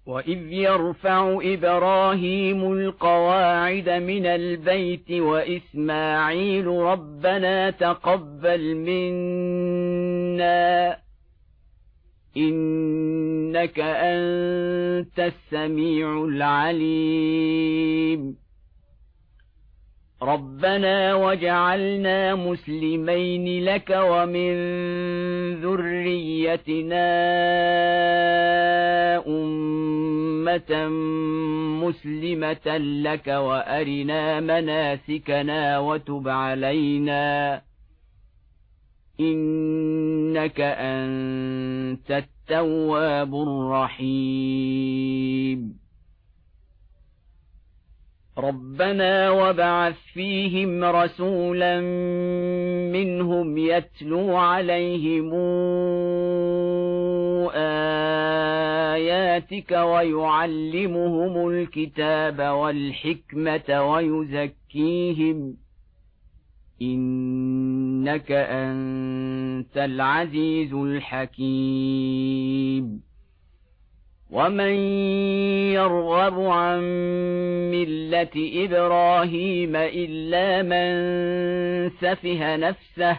وإذ يرفع إبراهيم القواعد من البيت وإسماعيل ربنا تقبل منا إنك أنت السميع العليم ربنا واجعلنا مسلمين لك ومن ذريتنا أمة مسلمة لك وأرنا مناسكنا وتب علينا إنك أنت التواب الرحيم ربنا وابعث فيهم رسولا منهم يتلو عليهم آياتك ويعلمهم الكتاب والحكمة ويزكيهم إنك أنت العزيز الحكيم ومن يرغب عن ملة إبراهيم إلا من سفه نفسه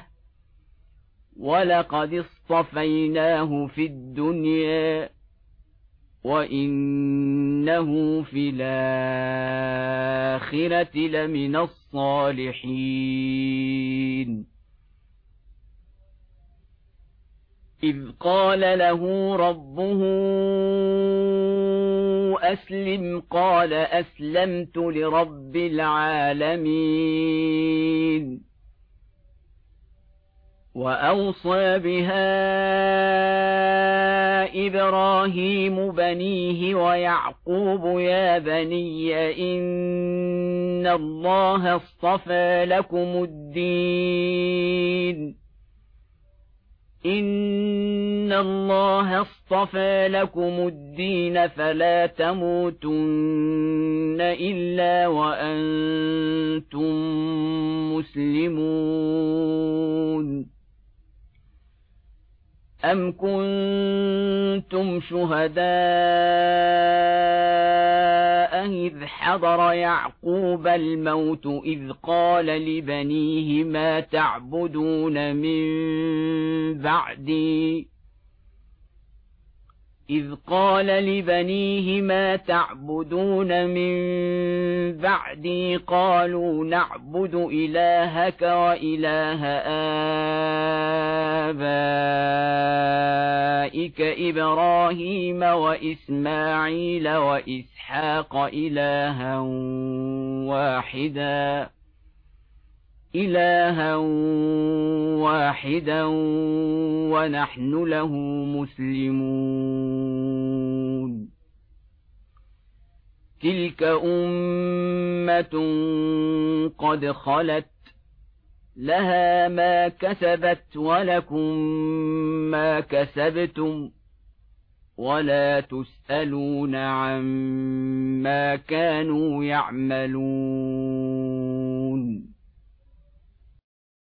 ولقد اصطفيناه في الدنيا وإنه في الآخرة لمن الصالحين إذ قال له ربه أسلم قال أسلمت لرب العالمين وأوصى بها إبراهيم بنيه ويعقوب يا بني إن الله اصطفى لكم الدين فلا تموتن إلا وأنتم مسلمون أم كنتم شهداء إذ حضر يعقوب الموت إذ قال لبنيه ما تعبدون من بعدي قالوا نعبد إلهك وإله آبائك إبراهيم وإسماعيل وإسحاق إلها واحدا ونحن له مسلمون تلك أمة قد خلت لها ما كسبت ولكم ما كسبتم ولا تسألون عما كانوا يعملون